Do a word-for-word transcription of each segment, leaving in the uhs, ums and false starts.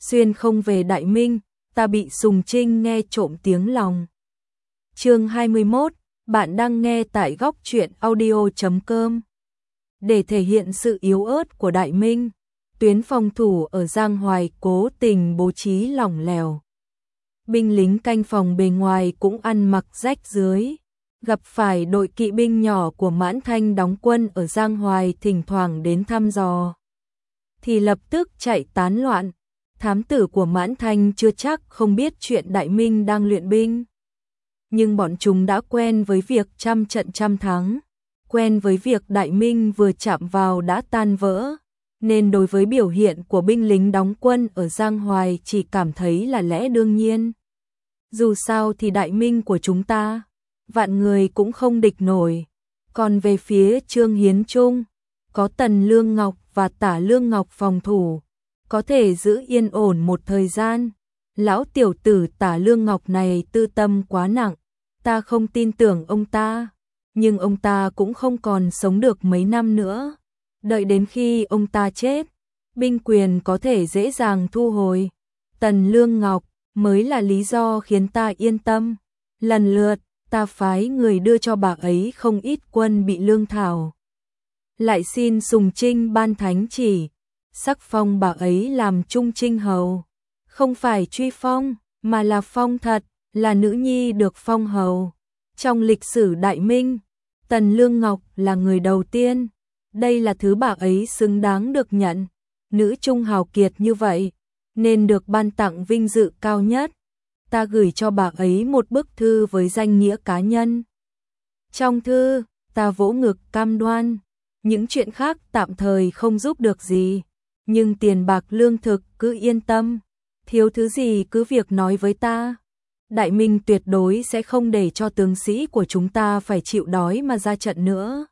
xuyên không về Đại Minh, ta bị Sùng Trinh nghe trộm tiếng lòng. Chương hai mươi mốt, bạn đang nghe tại góc truyện audio chấm com. Để thể hiện sự yếu ớt của Đại Minh, tuyến phòng thủ ở Giang Hoài cố tình bố trí lỏng lẻo. Binh lính canh phòng bề ngoài cũng ăn mặc rách rưới. Gặp phải đội kỵ binh nhỏ của Mãn Thanh đóng quân ở Giang Hoài thỉnh thoảng đến thăm dò, thì lập tức chạy tán loạn. Thám tử của Mãn Thanh chưa chắc không biết chuyện Đại Minh đang luyện binh. Nhưng bọn chúng đã quen với việc trăm trận trăm thắng, quen với việc Đại Minh vừa chạm vào đã tan vỡ, nên đối với biểu hiện của binh lính đóng quân ở Giang Hoài chỉ cảm thấy là lẽ đương nhiên. Dù sao thì Đại Minh của chúng ta, vạn người cũng không địch nổi. Còn về phía Trương Hiến Trung, có Tần Lương Ngọc và Tả Lương Ngọc phòng thủ, có thể giữ yên ổn một thời gian. Lão tiểu tử Tả Lương Ngọc này tư tâm quá nặng, ta không tin tưởng ông ta, nhưng ông ta cũng không còn sống được mấy năm nữa. Đợi đến khi ông ta chết, binh quyền có thể dễ dàng thu hồi. Tần Lương Ngọc mới là lý do khiến ta yên tâm. Lần lượt, ta phái người đưa cho bà ấy không ít quân bị lương thảo. Lại xin Sùng Trinh ban thánh chỉ, sắc phong bà ấy làm trung trinh hầu. Không phải truy phong, mà là phong thật, là nữ nhi được phong hầu. Trong lịch sử Đại Minh, Tần Lương Ngọc là người đầu tiên. Đây là thứ bà ấy xứng đáng được nhận. Nữ trung hào kiệt như vậy, nên được ban tặng vinh dự cao nhất. Ta gửi cho bà ấy một bức thư với danh nghĩa cá nhân. Trong thư, ta vỗ ngực cam đoan, những chuyện khác tạm thời không giúp được gì, nhưng tiền bạc lương thực cứ yên tâm, thiếu thứ gì cứ việc nói với ta. Đại Minh tuyệt đối sẽ không để cho tướng sĩ của chúng ta phải chịu đói mà ra trận nữa.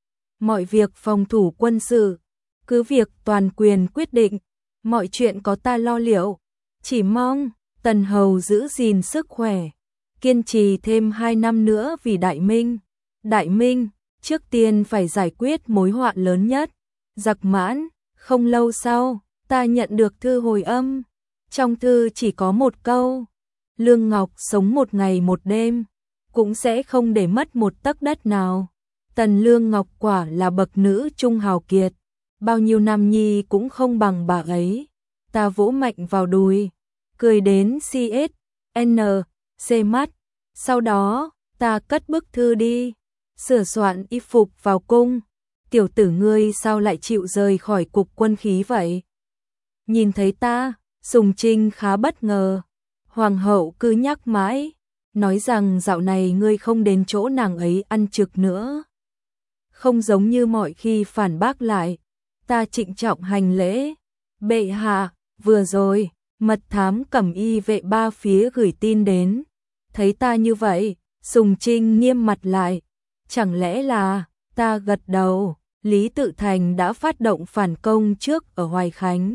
Mọi việc phòng thủ quân sự, cứ việc toàn quyền quyết định, mọi chuyện có ta lo liệu. Chỉ mong Tần hầu giữ gìn sức khỏe, kiên trì thêm hai năm nữa vì Đại Minh. Đại Minh, trước tiên phải giải quyết mối họa lớn nhất, giặc Mãn. Không lâu sau, ta nhận được thư hồi âm. Trong thư chỉ có một câu: Lương Ngọc sống một ngày một đêm, cũng sẽ không để mất một tấc đất nào. Tần Lương Ngọc quả là bậc nữ trung hào kiệt, bao nhiêu nam nhi cũng không bằng bà ấy. Ta vỗ mạnh vào đùi, cười đến xê ét en xê mắt. Sau đó, ta cất bức thư đi, sửa soạn y phục vào cung. Tiểu tử ngươi sao lại chịu rời khỏi cục quân khí vậy? Nhìn thấy ta, Sùng Trinh khá bất ngờ. Hoàng hậu cứ nhắc mãi, nói rằng dạo này ngươi không đến chỗ nàng ấy ăn trực nữa. Không giống như mọi khi phản bác lại. Ta trịnh trọng hành lễ. Bệ hạ, vừa rồi mật thám cẩm y vệ ba phía gửi tin đến. Thấy ta như vậy, Sùng Trinh nghiêm mặt lại. Chẳng lẽ là... Ta gật đầu. Lý Tự Thành đã phát động phản công trước ở Hoài Khánh,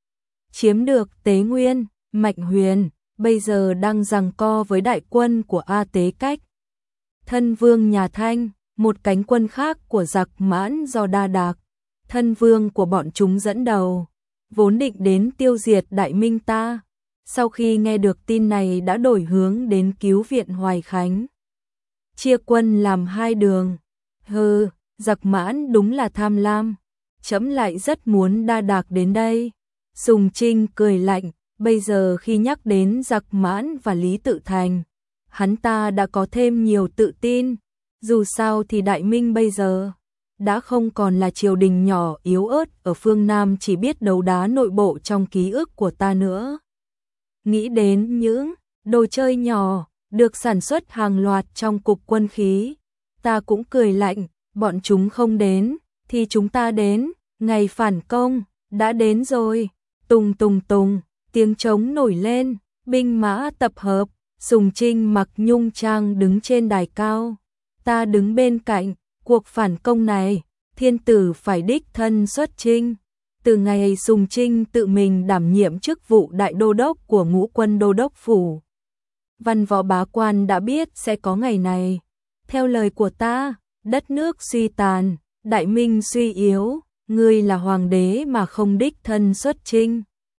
chiếm được Tế Nguyên, Mạnh Huyền, bây giờ đang giằng co với đại quân của A Tế Cách. Thân vương nhà Thanh, một cánh quân khác của giặc Mãn do Đa Đạc, thân vương của bọn chúng dẫn đầu, vốn định đến tiêu diệt Đại Minh ta. Sau khi nghe được tin này đã đổi hướng đến cứu viện Hoài Khánh, chia quân làm hai đường. Hừ, giặc Mãn đúng là tham lam, trẫm lại rất muốn Đa Đạc đến đây. Sùng Trinh cười lạnh, bây giờ khi nhắc đến giặc Mãn và Lý Tự Thành, hắn ta đã có thêm nhiều tự tin. Dù sao thì Đại Minh bây giờ đã không còn là triều đình nhỏ yếu ớt ở phương Nam chỉ biết đấu đá nội bộ trong ký ức của ta nữa. Nghĩ đến những đồ chơi nhỏ được sản xuất hàng loạt trong cục quân khí, ta cũng cười lạnh. Bọn chúng không đến, thì chúng ta đến. Ngày phản công đã đến rồi. Tùng tùng tùng, tiếng trống nổi lên, binh mã tập hợp. Sùng Trinh mặc nhung trang đứng trên đài cao, ta đứng bên cạnh. Cuộc phản công này, thiên tử phải đích thân xuất chinh. Từ ngày Sùng Trinh tự mình đảm nhiệm chức vụ đại đô đốc của ngũ quân đô đốc phủ, văn võ bá quan đã biết sẽ có ngày này. Theo lời của ta, đất nước suy tàn, Đại Minh suy yếu, ngươi là hoàng đế mà không đích thân xuất chinh,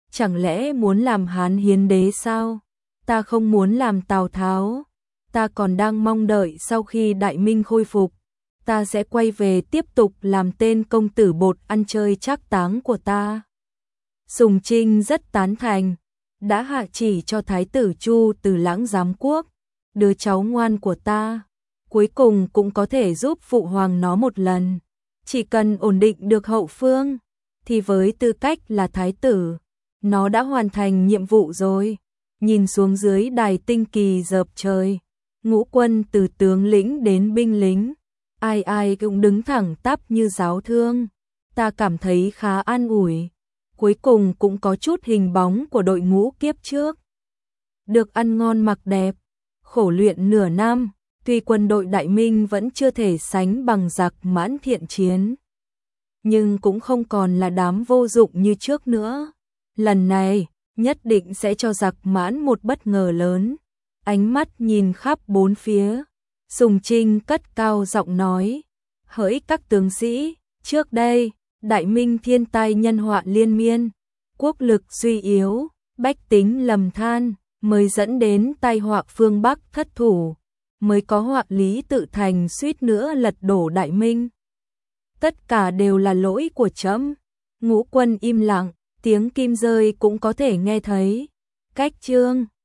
chẳng lẽ muốn làm Hán Hiến Đế sao? Ta không muốn làm Tào Tháo, ta còn đang mong đợi sau khi Đại Minh khôi phục, ta sẽ quay về tiếp tục làm tên công tử bột ăn chơi trác táng của ta. Sùng Trinh rất tán thành, đã hạ chỉ cho Thái tử Chu từ Lãng giám quốc, đứa cháu ngoan của ta, cuối cùng cũng có thể giúp phụ hoàng nó một lần. Chỉ cần ổn định được hậu phương, thì với tư cách là thái tử, nó đã hoàn thành nhiệm vụ rồi. Nhìn xuống dưới đài tinh kỳ dợp trời, ngũ quân từ tướng lĩnh đến binh lính, ai ai cũng đứng thẳng tắp như giáo thương. Ta cảm thấy khá an ủi, cuối cùng cũng có chút hình bóng của đội ngũ kiếp trước. Được ăn ngon mặc đẹp, khổ luyện nửa năm, tuy quân đội Đại Minh vẫn chưa thể sánh bằng giặc Mãn thiện chiến, nhưng cũng không còn là đám vô dụng như trước nữa. Lần này, nhất định sẽ cho giặc Mãn một bất ngờ lớn. Ánh mắt nhìn khắp bốn phía, Sùng Trinh cất cao giọng nói, hỡi các tướng sĩ, trước đây, Đại Minh thiên tai nhân họa liên miên, quốc lực suy yếu, bách tính lầm than, mới dẫn đến tai họa phương Bắc thất thủ, mới có họa Lý Tự Thành suýt nữa lật đổ Đại Minh. Tất cả đều là lỗi của trẫm. Ngũ quân im lặng, tiếng kim rơi cũng có thể nghe thấy. Cách chương